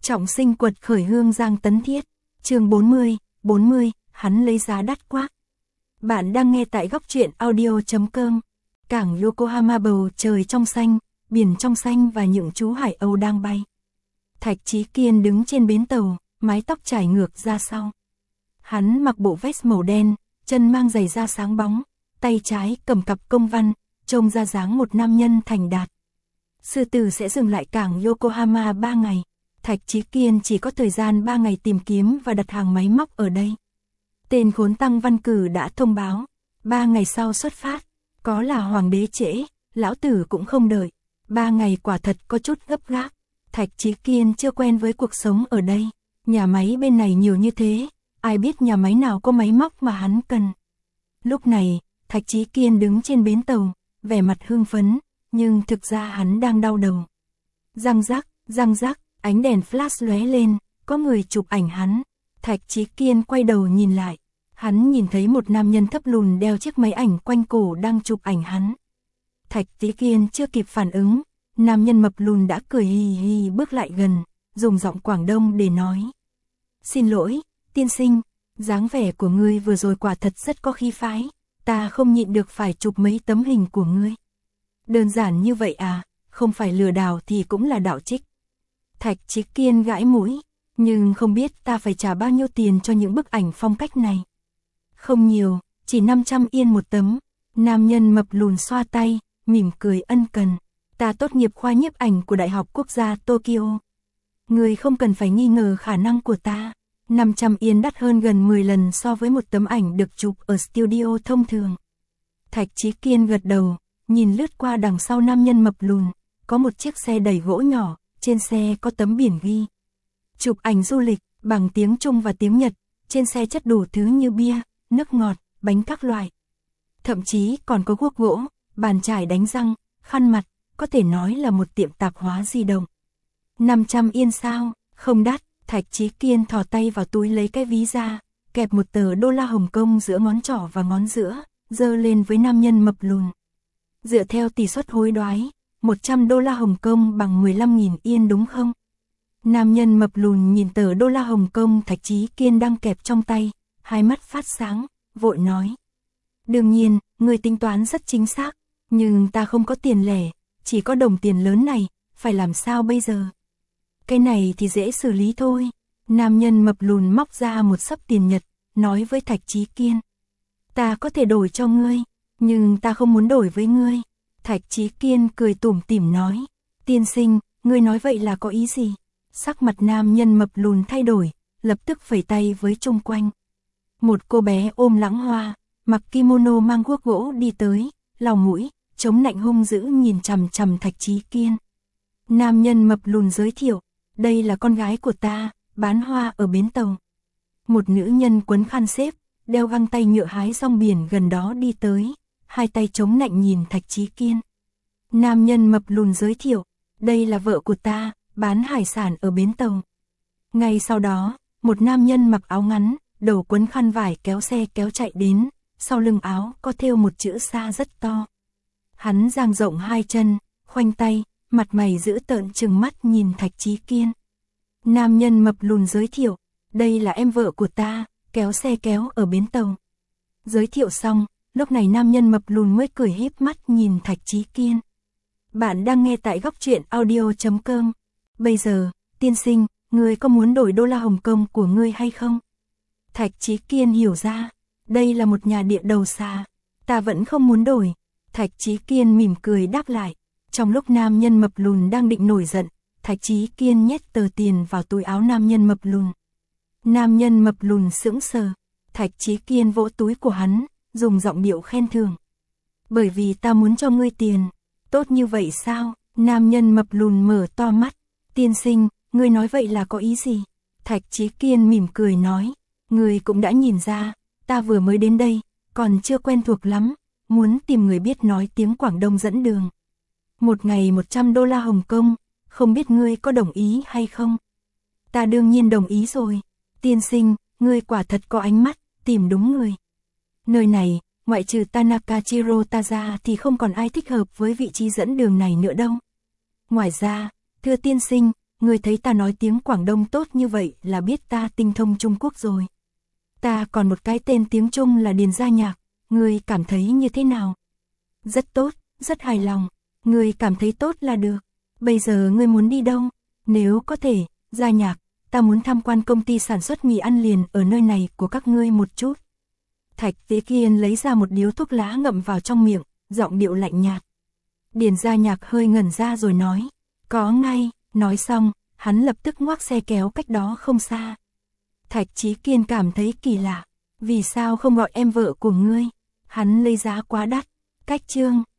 Trọng sinh quật khởi Hương Giang Tấn Thiết, chương 40, hắn lấy giá đắt quá. Bạn đang nghe tại góc truyện audio.com. Cảng Yokohama bầu trời trong xanh, biển trong xanh và những chú hải âu đang bay. Thạch Chí Kiên đứng trên bến tàu, mái tóc trải ngược ra sau. Hắn mặc bộ vest màu đen, chân mang giày da sáng bóng, tay trái cầm cặp công văn, trông ra dáng một nam nhân thành đạt. Sư tử sẽ dừng lại cảng Yokohama 3 ngày. Thạch Chí Kiên chỉ có thời gian 3 ngày tìm kiếm và đặt hàng máy móc ở đây. Tên khốn Tăng Văn Cử đã thông báo, 3 ngày sau xuất phát, có là hoàng đế trễ, lão tử cũng không đợi. 3 ngày quả thật có chút gấp gáp. Thạch Chí Kiên chưa quen với cuộc sống ở đây, nhà máy bên này nhiều như thế, ai biết nhà máy nào có máy móc mà hắn cần. Lúc này, Thạch Chí Kiên đứng trên bến tàu, vẻ mặt hưng phấn, nhưng thực ra hắn đang đau đầu. Răng rắc, ánh đèn flash lóe lên, có người chụp ảnh hắn. Thạch Chí Kiên quay đầu nhìn lại, hắn nhìn thấy một nam nhân thấp lùn đeo chiếc máy ảnh quanh cổ đang chụp ảnh hắn. Thạch Chí Kiên chưa kịp phản ứng, nam nhân mập lùn đã cười hì hì bước lại gần, dùng giọng Quảng Đông để nói. Xin lỗi, tiên sinh, dáng vẻ của ngươi vừa rồi quả thật rất có khí phái, ta không nhịn được phải chụp mấy tấm hình của ngươi. Đơn giản như vậy à, không phải lừa đảo thì cũng là đạo trích. Thạch Chí Kiên gãi mũi, nhưng không biết ta phải trả bao nhiêu tiền cho những bức ảnh phong cách này. Không nhiều, chỉ 500 yên một tấm. Nam nhân mập lùn xoa tay, mỉm cười ân cần. Ta tốt nghiệp khoa nhiếp ảnh của Đại học Quốc gia Tokyo. Người không cần phải nghi ngờ khả năng của ta. 500 yên đắt hơn gần 10 lần so với một tấm ảnh được chụp ở studio thông thường. Thạch Chí Kiên gật đầu, nhìn lướt qua đằng sau nam nhân mập lùn, có một chiếc xe đẩy gỗ nhỏ, trên xe có tấm biển ghi. Chụp ảnh du lịch, bằng tiếng Trung và tiếng Nhật, trên xe chất đủ thứ như bia, nước ngọt, bánh các loại. Thậm chí còn có guốc gỗ, bàn chải đánh răng, khăn mặt, có thể nói là một tiệm tạp hóa di động. 500 yên sao, không đắt. Thạch Chí Kiên thò tay vào túi lấy cái ví ra, kẹp một tờ đô la Hồng Kông giữa ngón trỏ và ngón giữa, giơ lên với nam nhân mập lùn. Dựa theo tỷ suất hối đoái, 100 đô la Hồng Kông bằng 15.000 yên đúng không? Nam nhân mập lùn nhìn tờ đô la Hồng Kông Thạch Chí Kiên đang kẹp trong tay, hai mắt phát sáng, vội nói. Đương nhiên, người tính toán rất chính xác, nhưng ta không có tiền lẻ, chỉ có đồng tiền lớn này, phải làm sao bây giờ? Cái này thì dễ xử lý thôi. Nam nhân mập lùn móc ra một xấp tiền Nhật, nói với Thạch Chí Kiên. Ta có thể đổi cho ngươi, nhưng ta không muốn đổi với ngươi. Thạch Chí Kiên cười tủm tỉm nói. Tiên sinh, ngươi nói vậy là có ý gì? Sắc mặt nam nhân mập lùn thay đổi, lập tức phẩy tay với chung quanh. Một cô bé ôm lãng hoa, mặc kimono mang guốc gỗ đi tới, lau mũi, chống nạnh hung dữ nhìn chằm chằm Thạch Chí Kiên. Nam nhân mập lùn giới thiệu. Đây là con gái của ta, bán hoa ở bến tàu. Một nữ nhân quấn khăn xếp, đeo găng tay nhựa hái rong biển gần đó đi tới, hai tay chống nạnh nhìn Thạch Chí Kiên. Nam nhân mập lùn giới thiệu, đây là vợ của ta, bán hải sản ở bến tàu. Ngay sau đó, một nam nhân mặc áo ngắn, đầu quấn khăn vải kéo xe kéo chạy đến, sau lưng áo có thêu một chữ xa rất to. Hắn dang rộng hai chân, khoanh tay, mặt mày dữ tợn trừng mắt nhìn Thạch Chí Kiên. Nam nhân mập lùn giới thiệu, đây là em vợ của ta, kéo xe kéo ở bến tàu. Giới thiệu xong, lúc này nam nhân mập lùn mới cười híp mắt nhìn Thạch Chí Kiên. Bạn đang nghe tại góc truyện audio.com. Bây giờ, tiên sinh, ngươi có muốn đổi đô la Hồng Kông của ngươi hay không? Thạch Chí Kiên hiểu ra, đây là một nhà địa đầu xa, ta vẫn không muốn đổi. Thạch Chí Kiên mỉm cười đáp lại. Trong lúc nam nhân mập lùn đang định nổi giận, Thạch Chí Kiên nhét tờ tiền vào túi áo nam nhân mập lùn. Nam nhân mập lùn sững sờ, Thạch Chí Kiên vỗ túi của hắn, dùng giọng điệu khen thưởng. Bởi vì ta muốn cho ngươi tiền, tốt như vậy sao? Nam nhân mập lùn mở to mắt, tiên sinh, ngươi nói vậy là có ý gì? Thạch Chí Kiên mỉm cười nói, ngươi cũng đã nhìn ra, ta vừa mới đến đây, còn chưa quen thuộc lắm, muốn tìm người biết nói tiếng Quảng Đông dẫn đường. Một ngày 100 đô la Hồng Kông, không biết ngươi có đồng ý hay không? Ta đương nhiên đồng ý rồi. Tiên sinh, ngươi quả thật có ánh mắt, tìm đúng người. Nơi này, ngoại trừ Tanakachiro ta ra thì không còn ai thích hợp với vị trí dẫn đường này nữa đâu. Ngoài ra, thưa tiên sinh, ngươi thấy ta nói tiếng Quảng Đông tốt như vậy là biết ta tinh thông Trung Quốc rồi. Ta còn một cái tên tiếng Trung là Điền Gia Nhạc, ngươi cảm thấy như thế nào? Rất tốt, rất hài lòng, ngươi cảm thấy tốt là được. Bây giờ ngươi muốn đi đâu? Nếu có thể, Gia Nhạc, ta muốn tham quan công ty sản xuất mì ăn liền ở nơi này của các ngươi một chút. Thạch Tế Kiên lấy ra một điếu thuốc lá ngậm vào trong miệng, giọng điệu lạnh nhạt. Điền Gia Nhạc hơi ngẩn ra rồi nói, có ngay, nói xong, hắn lập tức ngoắc xe kéo cách đó không xa. Thạch Chí Kiên cảm thấy kỳ lạ, vì sao không gọi em vợ của ngươi? Hắn lấy giá quá đắt, cách chương.